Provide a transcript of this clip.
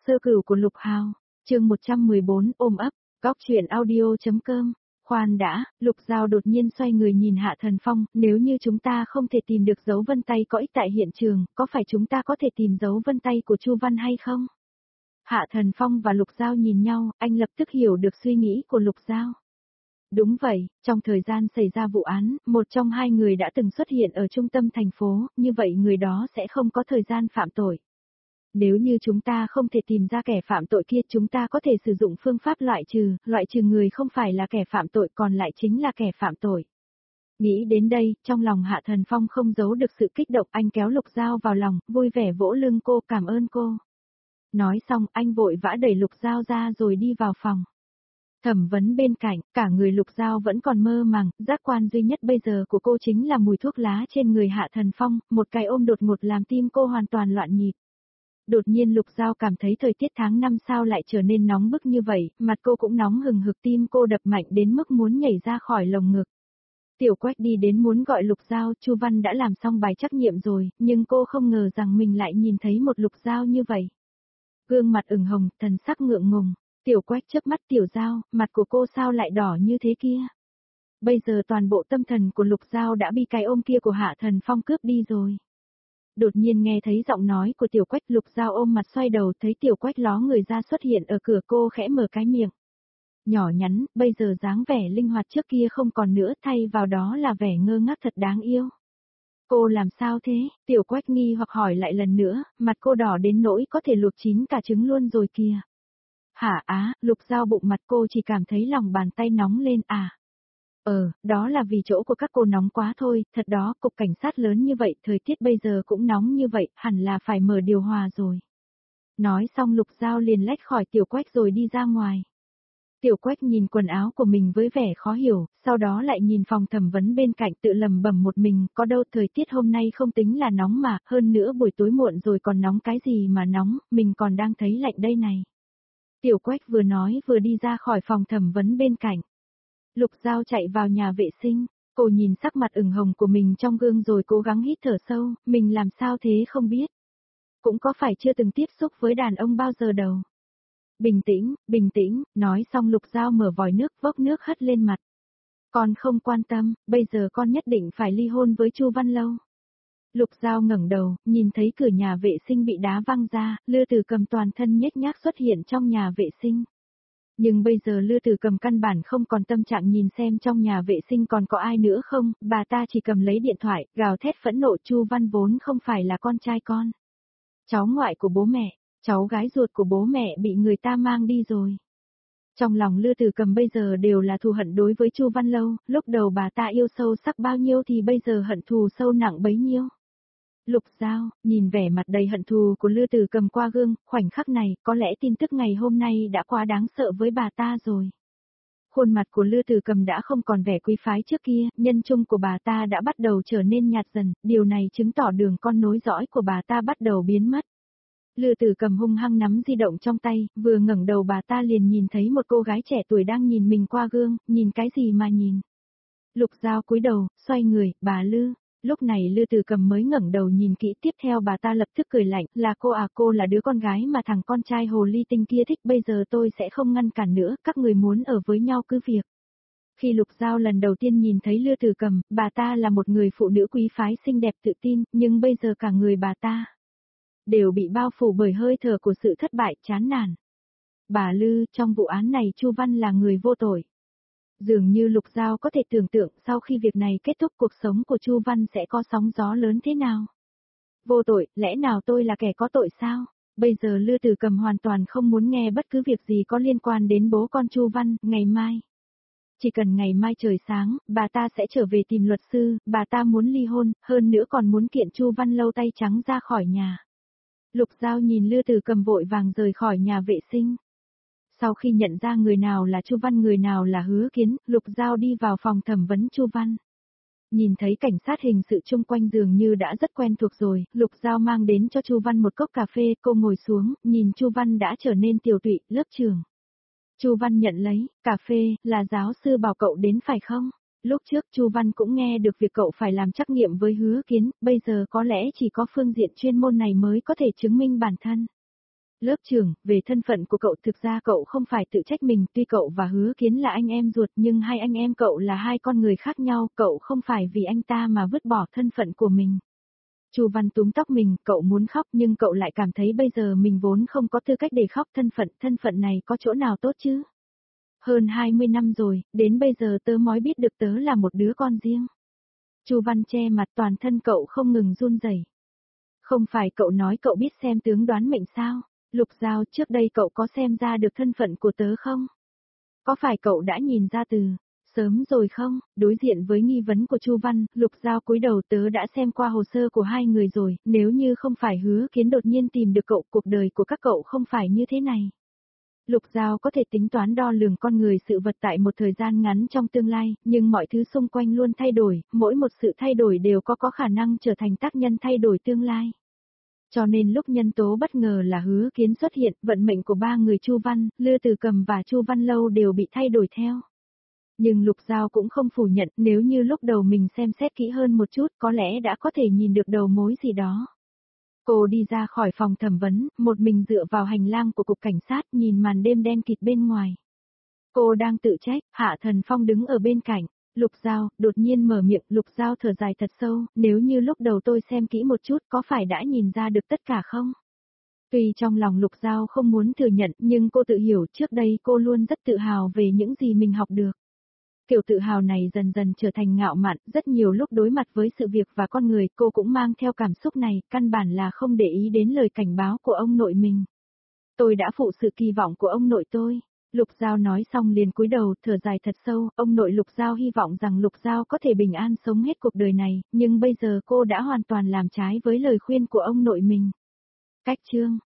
Sơ cửu của Lục Hào, chương 114 ôm ấp, góc chuyện audio.com. Khoan đã, Lục Giao đột nhiên xoay người nhìn Hạ Thần Phong, nếu như chúng ta không thể tìm được dấu vân tay có ích tại hiện trường, có phải chúng ta có thể tìm dấu vân tay của Chu Văn hay không? Hạ Thần Phong và Lục Giao nhìn nhau, anh lập tức hiểu được suy nghĩ của Lục Giao. Đúng vậy, trong thời gian xảy ra vụ án, một trong hai người đã từng xuất hiện ở trung tâm thành phố, như vậy người đó sẽ không có thời gian phạm tội. Nếu như chúng ta không thể tìm ra kẻ phạm tội kia, chúng ta có thể sử dụng phương pháp loại trừ người không phải là kẻ phạm tội còn lại chính là kẻ phạm tội. Nghĩ đến đây, trong lòng Hạ Thần Phong không giấu được sự kích động, anh kéo Lục Giao vào lòng, vui vẻ vỗ lưng cô, cảm ơn cô. Nói xong, anh vội vã đẩy Lục Giao ra rồi đi vào phòng. Thẩm vấn bên cạnh, cả người Lục Giao vẫn còn mơ màng, giác quan duy nhất bây giờ của cô chính là mùi thuốc lá trên người Hạ Thần Phong, một cái ôm đột ngột làm tim cô hoàn toàn loạn nhịp. Đột nhiên Lục Giao cảm thấy thời tiết tháng 5 sao lại trở nên nóng bức như vậy, mặt cô cũng nóng hừng hực, tim cô đập mạnh đến mức muốn nhảy ra khỏi lồng ngực. Tiểu Quách đi đến muốn gọi Lục Giao, Chu Văn đã làm xong bài trắc nghiệm rồi, nhưng cô không ngờ rằng mình lại nhìn thấy một Lục Giao như vậy. Gương mặt ửng hồng, thần sắc ngượng ngùng. Tiểu Quách chớp mắt, Tiểu Giao, mặt của cô sao lại đỏ như thế kia? Bây giờ toàn bộ tâm thần của Lục Giao đã bị cái ôm kia của Hạ Thần Phong cướp đi rồi. Đột nhiên nghe thấy giọng nói của Tiểu Quách, Lục Giao ôm mặt xoay đầu thấy Tiểu Quách ló người ra xuất hiện ở cửa, cô khẽ mở cái miệng. Nhỏ nhắn, bây giờ dáng vẻ linh hoạt trước kia không còn nữa, thay vào đó là vẻ ngơ ngác thật đáng yêu. Cô làm sao thế? Tiểu Quách nghi hoặc hỏi lại lần nữa, mặt cô đỏ đến nỗi có thể luộc chín cả trứng luôn rồi kìa. Hả á, Lục Giao bụng mặt cô chỉ cảm thấy lòng bàn tay nóng lên à. Đó là vì chỗ của các cô nóng quá thôi, thật đó, cục cảnh sát lớn như vậy, thời tiết bây giờ cũng nóng như vậy, hẳn là phải mở điều hòa rồi. Nói xong Lục Giao liền lách khỏi Tiểu Quách rồi đi ra ngoài. Tiểu Quách nhìn quần áo của mình với vẻ khó hiểu, sau đó lại nhìn phòng thẩm vấn bên cạnh tự lầm bẩm một mình, có đâu thời tiết hôm nay không tính là nóng mà, hơn nữa buổi tối muộn rồi còn nóng cái gì mà nóng, mình còn đang thấy lạnh đây này. Tiểu Quách vừa nói vừa đi ra khỏi phòng thẩm vấn bên cạnh. Lục Giao chạy vào nhà vệ sinh, cô nhìn sắc mặt ửng hồng của mình trong gương rồi cố gắng hít thở sâu, mình làm sao thế không biết. Cũng có phải chưa từng tiếp xúc với đàn ông bao giờ đâu. Bình tĩnh, nói xong Lục Giao mở vòi nước vốc nước hất lên mặt. Con không quan tâm, bây giờ con nhất định phải ly hôn với Chu Văn Lâu. Lục Giao ngẩng đầu, nhìn thấy cửa nhà vệ sinh bị đá văng ra, Lư Tử Cầm toàn thân nhếch nhác xuất hiện trong nhà vệ sinh. Nhưng bây giờ Lư Tử Cầm căn bản không còn tâm trạng nhìn xem trong nhà vệ sinh còn có ai nữa không, bà ta chỉ cầm lấy điện thoại, gào thét phẫn nộ, Chu Văn vốn không phải là con trai con. Cháu ngoại của bố mẹ, cháu gái ruột của bố mẹ bị người ta mang đi rồi. Trong lòng Lư Tử Cầm bây giờ đều là thù hận đối với Chu Văn Lâu, lúc đầu bà ta yêu sâu sắc bao nhiêu thì bây giờ hận thù sâu nặng bấy nhiêu. Lục Giao, nhìn vẻ mặt đầy hận thù của Lư Tử Cầm qua gương, khoảnh khắc này, có lẽ tin tức ngày hôm nay đã quá đáng sợ với bà ta rồi. Khuôn mặt của Lư Tử Cầm đã không còn vẻ quý phái trước kia, nhân trung của bà ta đã bắt đầu trở nên nhạt dần, điều này chứng tỏ đường con nối dõi của bà ta bắt đầu biến mất. Lư Tử Cầm hung hăng nắm di động trong tay, vừa ngẩng đầu bà ta liền nhìn thấy một cô gái trẻ tuổi đang nhìn mình qua gương, nhìn cái gì mà nhìn. Lục Giao cúi đầu, xoay người, bà Lư. Lúc này Lư Tử Cầm mới ngẩng đầu nhìn kỹ, tiếp theo bà ta lập tức cười lạnh, là cô à, cô là đứa con gái mà thằng con trai hồ ly tinh kia thích, bây giờ tôi sẽ không ngăn cản nữa, các người muốn ở với nhau cứ việc. Khi Lục Giao lần đầu tiên nhìn thấy Lư Tử Cầm, bà ta là một người phụ nữ quý phái xinh đẹp tự tin, nhưng bây giờ cả người bà ta đều bị bao phủ bởi hơi thở của sự thất bại, chán nản. Bà Lư, trong vụ án này Chu Văn là người vô tội. Dường như Lục Giao có thể tưởng tượng sau khi việc này kết thúc cuộc sống của Chu Văn sẽ có sóng gió lớn thế nào. Vô tội, lẽ nào tôi là kẻ có tội sao? Bây giờ Lư Tử Cầm hoàn toàn không muốn nghe bất cứ việc gì có liên quan đến bố con Chu Văn, ngày mai. Chỉ cần ngày mai trời sáng, bà ta sẽ trở về tìm luật sư, bà ta muốn ly hôn, hơn nữa còn muốn kiện Chu Văn Lâu tay trắng ra khỏi nhà. Lục Giao nhìn Lư Tử Cầm vội vàng rời khỏi nhà vệ sinh. Sau khi nhận ra người nào là Chu Văn người nào là Hứa Kiến, Lục Giao đi vào phòng thẩm vấn Chu Văn. Nhìn thấy cảnh sát hình sự chung quanh dường như đã rất quen thuộc rồi, Lục Giao mang đến cho Chu Văn một cốc cà phê, cô ngồi xuống, nhìn Chu Văn đã trở nên tiều tụy, lớp trưởng. Chu Văn nhận lấy, cà phê, là giáo sư bảo cậu đến phải không? Lúc trước Chu Văn cũng nghe được việc cậu phải làm trắc nghiệm với Hứa Kiến, bây giờ có lẽ chỉ có phương diện chuyên môn này mới có thể chứng minh bản thân. Lớp trưởng, về thân phận của cậu thực ra cậu không phải tự trách mình, tuy cậu và Hứa Kiến là anh em ruột nhưng hai anh em cậu là hai con người khác nhau, cậu không phải vì anh ta mà vứt bỏ thân phận của mình. Chu Văn túm tóc mình, cậu muốn khóc nhưng cậu lại cảm thấy bây giờ mình vốn không có tư cách để khóc, thân phận này có chỗ nào tốt chứ? Hơn 20 năm rồi, đến bây giờ tớ mới biết được tớ là một đứa con riêng. Chu Văn che mặt, toàn thân cậu không ngừng run rẩy. Không phải cậu nói cậu biết xem tướng đoán mệnh sao? Lục Giao, trước đây cậu có xem ra được thân phận của tớ không? Có phải cậu đã nhìn ra từ sớm rồi không? Đối diện với nghi vấn của Chu Văn, Lục Giao cúi đầu, tớ đã xem qua hồ sơ của hai người rồi, nếu như không phải Hứa Kiến đột nhiên tìm được cậu, cuộc đời của các cậu không phải như thế này. Lục Giao có thể tính toán đo lường con người sự vật tại một thời gian ngắn trong tương lai, nhưng mọi thứ xung quanh luôn thay đổi, mỗi một sự thay đổi đều có khả năng trở thành tác nhân thay đổi tương lai. Cho nên lúc nhân tố bất ngờ là Hứa Kiến xuất hiện, vận mệnh của ba người Chu Văn, Lư Từ Cầm và Chu Văn Lâu đều bị thay đổi theo. Nhưng Lục Giao cũng không phủ nhận, nếu như lúc đầu mình xem xét kỹ hơn một chút có lẽ đã có thể nhìn được đầu mối gì đó. Cô đi ra khỏi phòng thẩm vấn, một mình dựa vào hành lang của cục cảnh sát nhìn màn đêm đen kịt bên ngoài. Cô đang tự trách, Hạ Thần Phong đứng ở bên cạnh. Lục Giao, đột nhiên mở miệng, Lục Giao thở dài thật sâu, nếu như lúc đầu tôi xem kỹ một chút có phải đã nhìn ra được tất cả không? Tuy trong lòng Lục Giao không muốn thừa nhận nhưng cô tự hiểu trước đây cô luôn rất tự hào về những gì mình học được. Kiểu tự hào này dần dần trở thành ngạo mạn, rất nhiều lúc đối mặt với sự việc và con người cô cũng mang theo cảm xúc này, căn bản là không để ý đến lời cảnh báo của ông nội mình. Tôi đã phụ sự kỳ vọng của ông nội tôi. Lục Giao nói xong liền cúi đầu, thở dài thật sâu, ông nội Lục Giao hy vọng rằng Lục Giao có thể bình an sống hết cuộc đời này, nhưng bây giờ cô đã hoàn toàn làm trái với lời khuyên của ông nội mình. Cách chương